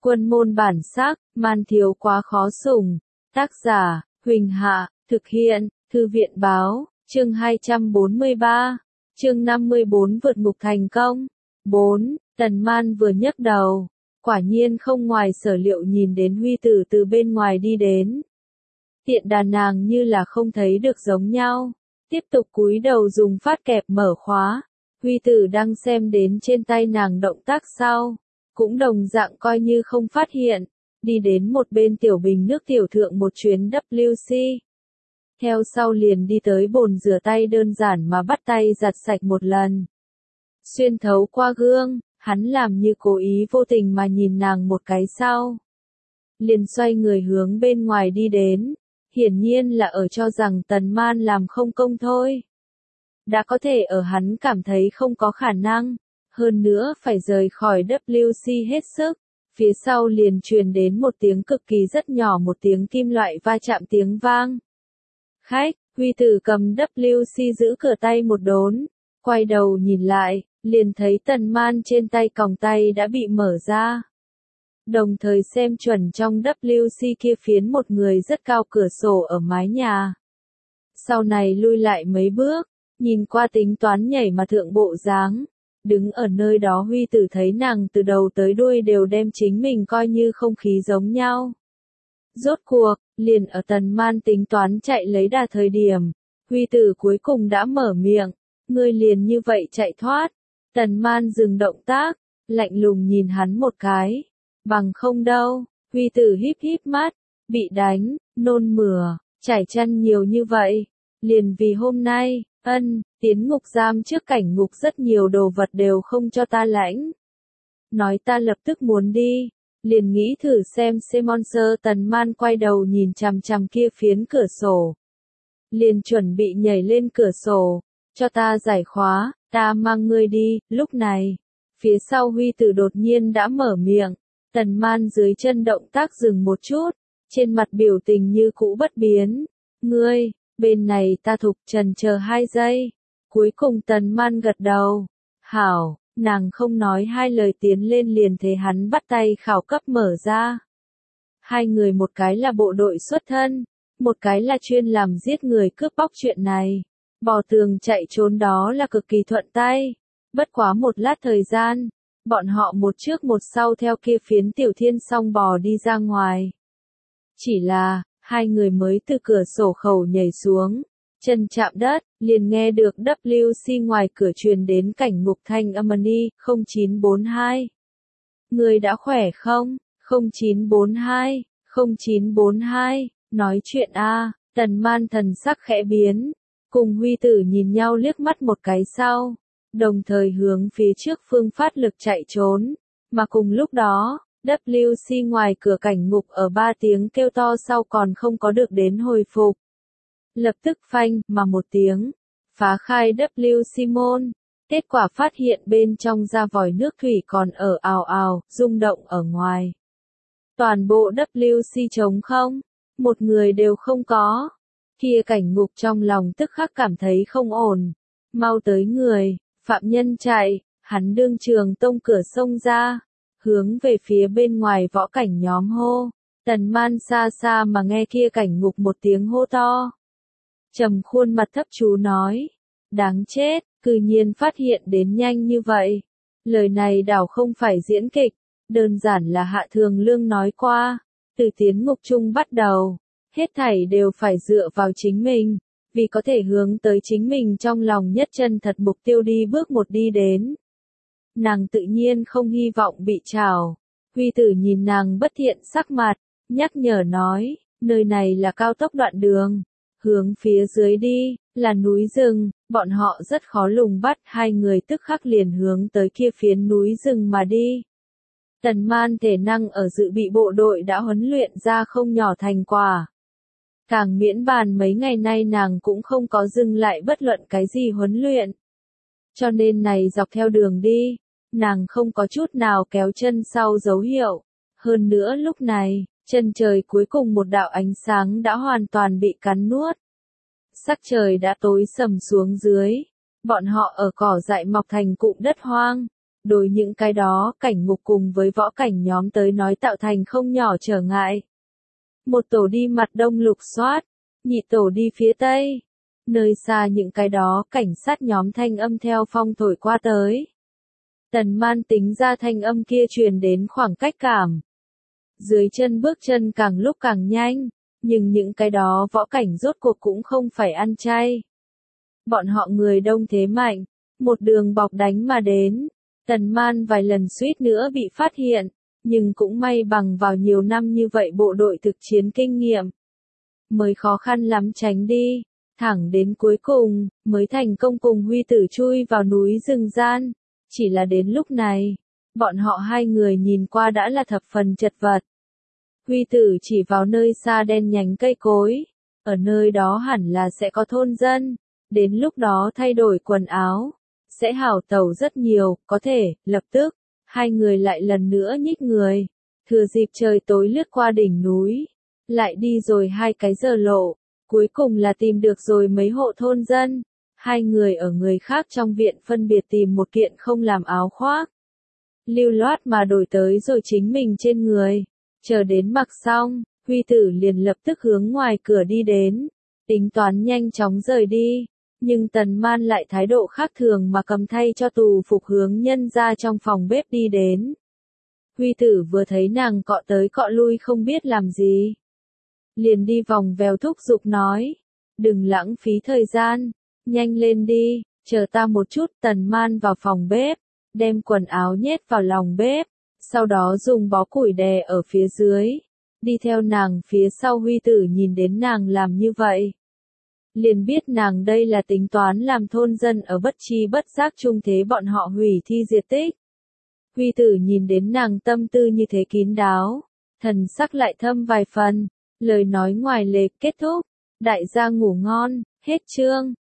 Quân môn bản sắc, man thiếu quá khó sủng. Tác giả, Huỳnh Hạ, thực hiện, Thư viện báo, chương 243, chương 54 vượt ngục thành công. 4. Tần Man vừa nhấc đầu, quả nhiên không ngoài sở liệu nhìn đến Huy Tử từ bên ngoài đi đến. Tiện đà nàng như là không thấy được giống nhau, tiếp tục cúi đầu dùng phát kẹp mở khóa. Huy Tử đang xem đến trên tay nàng động tác sau, cũng đồng dạng coi như không phát hiện, đi đến một bên tiểu bình nước tiểu thượng một chuyến WC. Theo sau liền đi tới bồn rửa tay đơn giản mà bắt tay giặt sạch một lần. Xuyên thấu qua gương, hắn làm như cố ý vô tình mà nhìn nàng một cái sau. Liền xoay người hướng bên ngoài đi đến, hiển nhiên là ở cho rằng Tần Man làm không công thôi. Đã có thể ở hắn cảm thấy không có khả năng, hơn nữa phải rời khỏi WC hết sức, phía sau liền truyền đến một tiếng cực kỳ rất nhỏ, một tiếng kim loại va chạm tiếng vang. Khách, Huy Tử cầm WC giữ cửa tay một đốn, quay đầu nhìn lại, liền thấy Tần Man trên tay còng tay đã bị mở ra. Đồng thời xem chuẩn trong WC kia phiến một người rất cao cửa sổ ở mái nhà. Sau này lui lại mấy bước, nhìn qua tính toán nhảy mà thượng bộ dáng. Đứng ở nơi đó Huy Tử thấy nàng từ đầu tới đuôi đều đem chính mình coi như không khí giống nhau. Rốt cuộc, liền ở Tần Man tính toán chạy lấy đà thời điểm, Huy Tử cuối cùng đã mở miệng, ngươi liền như vậy chạy thoát. Tần Man dừng động tác, lạnh lùng nhìn hắn một cái, bằng không đâu. Huy Tử híp híp mắt, bị đánh, nôn mửa, trải chăn nhiều như vậy, liền vì hôm nay, tiến ngục giam trước cảnh ngục rất nhiều đồ vật đều không cho ta lãnh. Nói ta lập tức muốn đi, liền nghĩ thử xem Monster. Tần Man quay đầu nhìn chằm chằm kia phiến cửa sổ. Liền chuẩn bị nhảy lên cửa sổ, cho ta giải khóa, ta mang ngươi đi. Lúc này, phía sau Huy Tử đột nhiên đã mở miệng, Tần Man dưới chân động tác dừng một chút, trên mặt biểu tình như cũ bất biến. Ngươi, bên này ta thục trần chờ 2 giây. Cuối cùng Tần Man gật đầu. Hảo, nàng không nói hai lời tiến lên liền thế hắn bắt tay khảo cấp mở ra. Hai người một cái là bộ đội xuất thân, một cái là chuyên làm giết người cướp bóc, chuyện này. Bò tường chạy trốn đó là cực kỳ thuận tay. Bất quá một lát thời gian, bọn họ một trước một sau theo kia phiến tiểu thiên song bò đi ra ngoài. Chỉ là, hai người mới từ cửa sổ khẩu nhảy xuống, chân chạm đất, liền nghe được WC ngoài cửa truyền đến cảnh ngục thanh âm: 0942. Người đã khỏe không? 0942, 0942, nói chuyện a. Tần Man thần sắc khẽ biến, cùng Huy Tử nhìn nhau liếc mắt một cái sau, đồng thời hướng phía trước phương phát lực chạy trốn, mà cùng lúc đó, WC ngoài cửa cảnh ngục ở 3 tiếng kêu to sau còn không có được đến hồi phục. Lập tức phanh, mà một tiếng, phá khai WC môn, kết quả phát hiện bên trong ra vòi nước thủy còn ở ào ào, rung động ở ngoài. Toàn bộ WC trống không, một người đều không có. Kia cảnh ngục trong lòng tức khắc cảm thấy không ổn, mau tới người, phạm nhân chạy, hắn đương trường tông cửa xông ra, hướng về phía bên ngoài võ cảnh nhóm hô. Tần Man xa xa mà nghe kia cảnh ngục một tiếng hô to, trầm khuôn mặt thấp chú nói, đáng chết, cư nhiên phát hiện đến nhanh như vậy. Lời này đảo không phải diễn kịch, đơn giản là Hạ Thường Lương nói qua, từ tiến ngục chung bắt đầu, hết thảy đều phải dựa vào chính mình, vì có thể hướng tới chính mình trong lòng nhất chân thật mục tiêu đi bước một đi đến. Nàng tự nhiên không hy vọng bị trảo. Huy Tử nhìn nàng bất thiện sắc mặt, nhắc nhở nói, nơi này là cao tốc đoạn đường, hướng phía dưới đi, là núi rừng, bọn họ rất khó lùng bắt. Hai người tức khắc liền hướng tới kia phiến núi rừng mà đi. Tần Man thể năng ở dự bị bộ đội đã huấn luyện ra không nhỏ thành quả. Càng miễn bàn mấy ngày nay nàng cũng không có dừng lại bất luận cái gì huấn luyện. Cho nên này dọc theo đường đi, nàng không có chút nào kéo chân sau dấu hiệu. Hơn nữa lúc này, chân trời cuối cùng một đạo ánh sáng đã hoàn toàn bị cắn nuốt. Sắc trời đã tối sầm xuống dưới. Bọn họ ở cỏ dại mọc thành cụm đất hoang. đối những cái đó cảnh ngục cùng với võ cảnh nhóm tới nói tạo thành không nhỏ trở ngại. Một tổ đi mặt đông lục soát, nhị tổ đi phía tây. Nơi xa những cái đó cảnh sát nhóm thanh âm theo phong thổi qua tới. Tần Man tính ra thanh âm kia truyền đến khoảng cách cảm. Dưới chân bước chân càng lúc càng nhanh, nhưng những cái đó võ cảnh rốt cuộc cũng không phải ăn chay. Bọn họ người đông thế mạnh, một đường bọc đánh mà đến. Tần Man vài lần suýt nữa bị phát hiện, nhưng cũng may bằng vào nhiều năm như vậy bộ đội thực chiến kinh nghiệm. Mới khó khăn lắm tránh đi, thẳng đến cuối cùng, mới thành công cùng Huy Tử chui vào núi rừng gian. Chỉ là đến lúc này, bọn họ hai người nhìn qua đã là thập phần chật vật. Huy Tử chỉ vào nơi xa đen nhánh cây cối, ở nơi đó hẳn là sẽ có thôn dân, đến lúc đó thay đổi quần áo, sẽ hảo tẩu rất nhiều, có thể, lập tức, hai người lại lần nữa nhích người, thừa dịp trời tối lướt qua đỉnh núi, lại đi rồi 2 cái giờ lộ, cuối cùng là tìm được rồi mấy hộ thôn dân, hai người ở người khác trong viện phân biệt tìm một kiện không làm áo khoác. Lưu loát mà đổi tới rồi chính mình trên người, chờ đến mặc xong, Huy Tử liền lập tức hướng ngoài cửa đi đến, tính toán nhanh chóng rời đi. Nhưng Tần Man lại thái độ khác thường mà cầm thay cho tù phục hướng nhân ra trong phòng bếp đi đến. Huy Tử vừa thấy nàng cọ tới cọ lui không biết làm gì. Liền đi vòng vèo thúc giục nói. Đừng lãng phí thời gian, nhanh lên đi, chờ ta một chút. Tần Man vào phòng bếp, đem quần áo nhét vào lòng bếp, sau đó dùng bó củi đè ở phía dưới. Đi theo nàng phía sau. Huy Tử nhìn đến nàng làm như vậy, liền biết nàng đây là tính toán làm thôn dân ở bất chi bất giác chung thế bọn họ hủy thi diệt tích. Huy Tử nhìn đến nàng tâm tư như thế kín đáo, thần sắc lại thâm vài phần, lời nói ngoài lề kết thúc, đại gia ngủ ngon, hết chương.